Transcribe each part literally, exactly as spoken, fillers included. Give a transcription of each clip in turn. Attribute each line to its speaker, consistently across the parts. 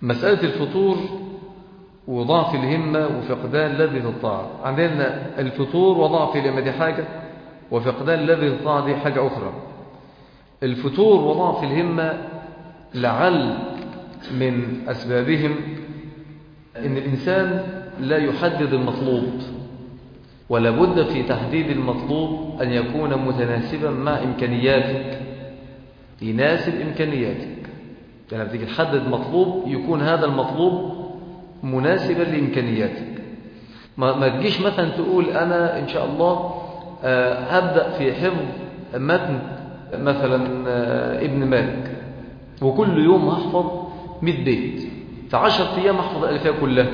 Speaker 1: مسألة الفطور وضعف الهمة وفقدان لذة الطاعة. عندنا الفطور وضعف الهمة دي حاجة، وفقدان لذة الطاعة دي حاجة أخرى. الفطور وضعف الهمة لعل من أسبابهم إن الإنسان لا يحدد المطلوب، ولا بد في تحديد المطلوب أن يكون متناسبا مع إمكانياتك، يناسب إمكانياتك. لما تيجي تحدد مطلوب يكون هذا المطلوب مناسبا لإمكانياتك. ما, ما تجيش مثلا تقول أنا إن شاء الله آه هبدأ في حفظ متن مثلا آه ابن مالك، وكل يوم هحفظ مئة بيت، في عشرة أيام هحفظ الألفية كلها.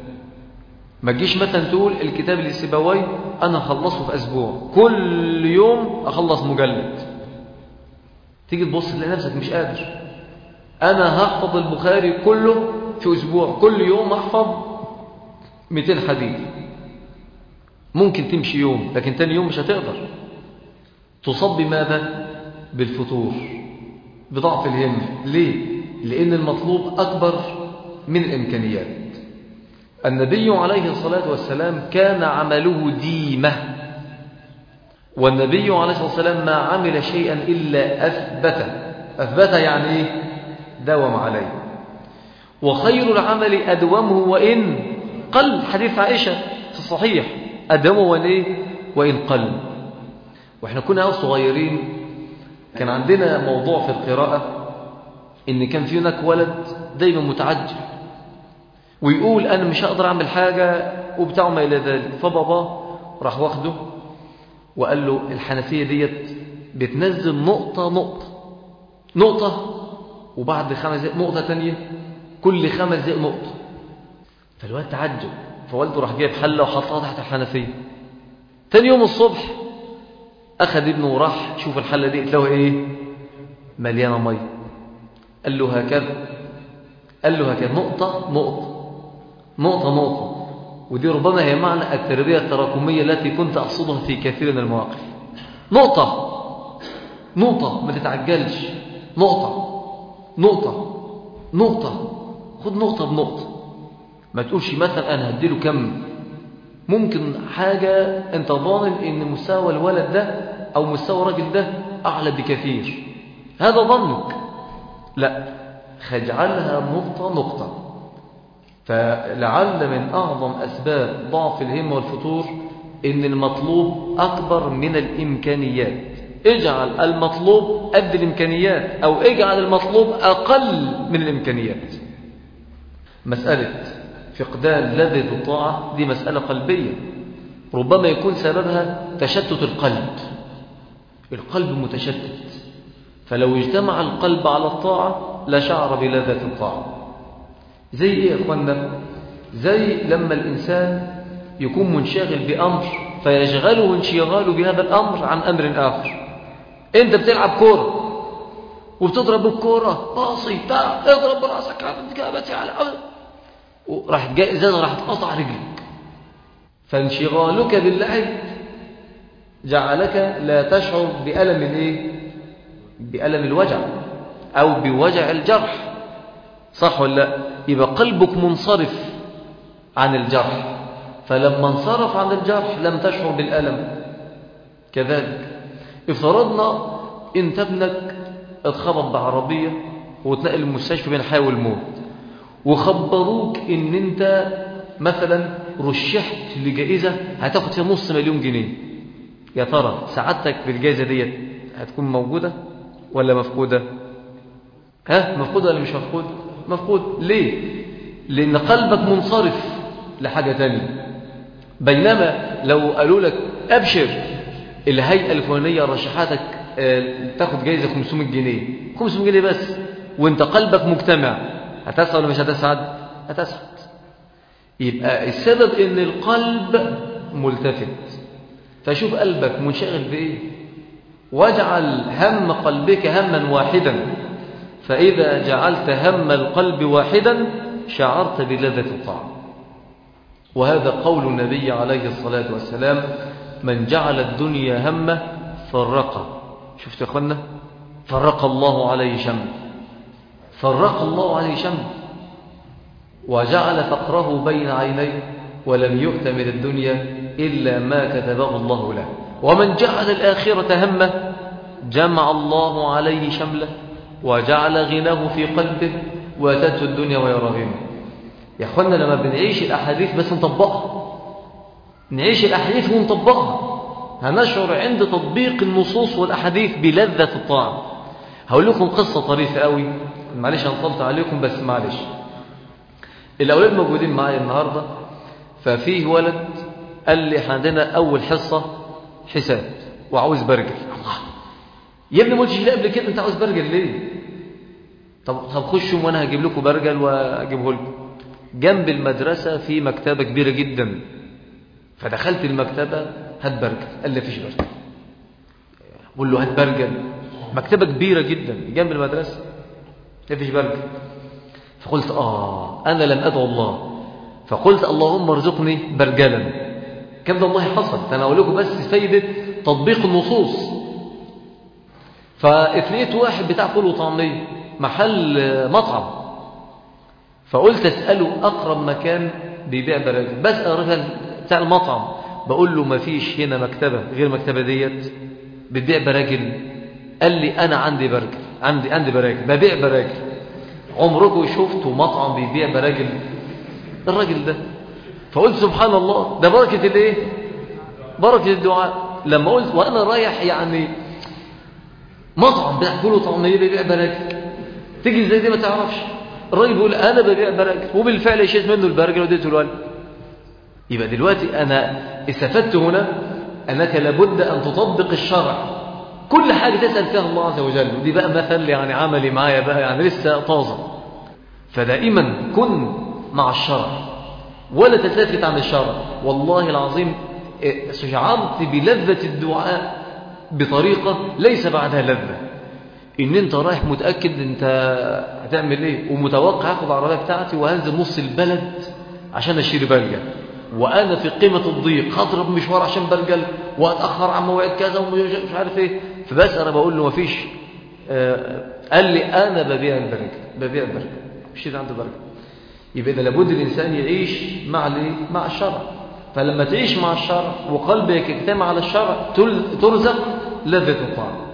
Speaker 1: ما تجيش مثلا تقول الكتاب السيبوي أنا أخلصه في أسبوع، كل يوم أخلص مجلد. تيجي تبص تلاقي نفسك مش قادر. أنا هحفظ البخاري كله في أسبوع، كل يوم أحفظ مئتين حديث. ممكن تمشي يوم، لكن تاني يوم مش هتقدر. تصاب بماذا؟ بالفتور، بضعف الهمة. ليه؟ لأن المطلوب أكبر من الإمكانيات. النبي عليه الصلاة والسلام كان عمله ديمة، والنبي عليه الصلاة والسلام ما عمل شيئا إلا أثبته. أثبته يعني إيه؟ داوم عليه. وخير العمل أدومه وإن قل، حديث عائشة في الصحيح، أدومه وإن إيه؟ وإن قل. وإحنا كنا صغيرين كان عندنا موضوع في القراءة إن كان في هناك ولد دايما متعجل ويقول أنا مش هقدر أعمل حاجة وبتاعه ما إلى ذلك. فبابا راح واخده وقال له الحنفية ديت بتنزل نقطة نقطة نقطة، وبعد خمس دقائق نقطة تانية، كل خمس دقائق نقطة. فالواد تعجب، فوالده راح جايب حلة وحطها تحت الحنفية. تاني يوم الصبح أخذ ابنه وراح شوف الحلة دي تلاقوا إيه؟ مليانة مية. قال له هكذا، قال له هكذا، نقطة نقطة نقطة نقطة. ودي ربما هي معنى التربية التراكمية التي كنت أقصدها في كثير من المواقف. نقطة نقطة، ما تتعجلش. نقطة نقطة نقطة، خد نقطة بنقطة. ما تقولش مثلا أنا هديله كم. ممكن حاجة أنت ظانن إن مستوى الولد ده أو مستوى الراجل ده أعلى بكثير، هذا ظنك. لا، خجعلها نقطة نقطة. فلعل من أعظم أسباب ضعف الهمة والفتور إن المطلوب أكبر من الإمكانيات. اجعل المطلوب قد الإمكانيات، أو اجعل المطلوب أقل من الإمكانيات. مسألة فقدان لذة الطاعة دي مسألة قلبية، ربما يكون سببها تشتت القلب. القلب متشتت، فلو اجتمع القلب على الطاعة لشعر بلذة الطاعة. زي إيه يا أخوانا؟ زي لما الإنسان يكون منشغل بأمر فيشغله انشغاله بهذا الأمر عن أمر آخر. أنت بتلعب كورة وبتضرب الكورة باصي تا اضرب براسك على الجابة على وراح جاء إزازة راح تقطع رجلك. فانشغالك باللعب جعلك لا تشعر بألم الايه؟ بألم الوجع أو بوجع الجرح، صح ولا لا؟ يبقى قلبك منصرف عن الجرح، فلما انصرف عن الجرح لم تشعر بالألم. كذلك افترضنا انت ابنك اتخبط بعربية وتنقل المستشفى بين الحياة والموت، وخبروك ان انت مثلا رشحت لجائزة هتاخد فيها نص مليون جنيه. يا ترى سعادتك بالجائزة ديت هتكون موجودة ولا مفقودة؟ ها، مفقودة ولا مش مفقود؟ مفقود. ليه؟ لأن قلبك منصرف لحاجة تانية. بينما لو قالوا لك أبشر الهيئة الفلانية رشحتك تاخد جايزة خمسمائة جنيه، خمسمائة جنيه بس، وانت قلبك مجتمع، هتسعد ولا مش هتسعد؟ هتسعد. يبقى السبب ان القلب ملتفت. فشوف قلبك منشغل بإيه، واجعل هم قلبك هما واحدا، فإذا جعلت هم القلب واحدا شعرت بلذة الطعم. وهذا قول النبي عليه الصلاة والسلام: من جعل الدنيا همه فرق. شفت يا أخوانا؟ فرق الله عليه شمل، فرق الله عليه شمل. وجعل فقره بين عينيه ولم يؤت من الدنيا إلا ما كتبه الله له. ومن جعل الآخرة همه جمع الله عليه شمله وجعل غناه في قلبه واتته الدنيا وهي راغمة. يا أخوانا لما بنعيش الأحاديث بس نطبقها، نعيش الأحاديث ونطبقها، هنشعر عند تطبيق النصوص والأحاديث بلذة الطاعة. هقول لكم قصة طريفة قوي، معلش أنا طلت عليكم بس معلش. الأولاد موجودين معايا النهاردة، ففيه ولد قال لي عندنا أول حصة حساب وعاوز برجل. الله يا ابني ما قلتش ليه قبل كده أنت عاوز برجل ليه؟ طب طب خشوا وأنا هجيب لكم برجل وأجيبه لكم. جنب المدرسة في مكتبة كبيرة جدا، فدخلت المكتبة هات برجل، قال لي فيش برجل. بقول له هات برجل، مكتبة كبيرة جدا جنب المدرسة فيش برجل. فقلت آه أنا لم أدعو الله، فقلت اللهم ارزقني برجلا. كم ده والله حصل، فأنا أقول لكم بس فايدة تطبيق النصوص. فاتلقيت واحد بتاع فول وطعمية محل مطعم، فقلت أسأله أقرب مكان بيبيع براجل. بسأل الراجل بتاع المطعم بقول له ما فيش هنا مكتبة غير المكتبة ديت بتبيع براجل؟ قال لي أنا عندي براجل، عندي عندي براجل، ببيع براجل. عمركم شفتوا مطعم بيبيع براجل؟ الراجل ده. فقلت سبحان الله، ده بركة الايه؟ بركة الدعاء. لما قلت وأنا رايح يعني مطعم بيع فول وطعمية بيبيع براجل، تيجي ازاي دي ما تعرفش؟ الراجل بيقول أنا ببيع براجل، وبالفعل شيت منه البرجل وديته الولد. يبقى دلوقتي أنا استفدت هنا أنك لابد أن تطبق الشرع، كل حاجة تسأل فيها الله عز وجل. ودي بقى مثل يعني عملي معايا بقى يعني لسه طازة. فدائما كن مع الشرع ولا تلتفت عن الشرع. والله العظيم شعرت بلذة الدعاء بطريقة ليس بعدها لذة. إن أنت رايح متأكد أنت هتعمل إيه، ومتوقع أخذ العربية بتاعتي وهنزل نص البلد عشان أشتري برجل، وأنا في قيمة الضيق هضرب مشوار عشان برجل وأتأخر عن موعد كذا ومش عارف إيه. فبس أنا بقول له مفيش. آه قال لي أنا ببيع البرجل، ببيع البرجل، مش عنده برجل. يبقى إذا لابد الإنسان يعيش مع مع الشرع. فلما تعيش مع الشرع وقلبك يجتمع على الشرع ترزق لذة الطاعة.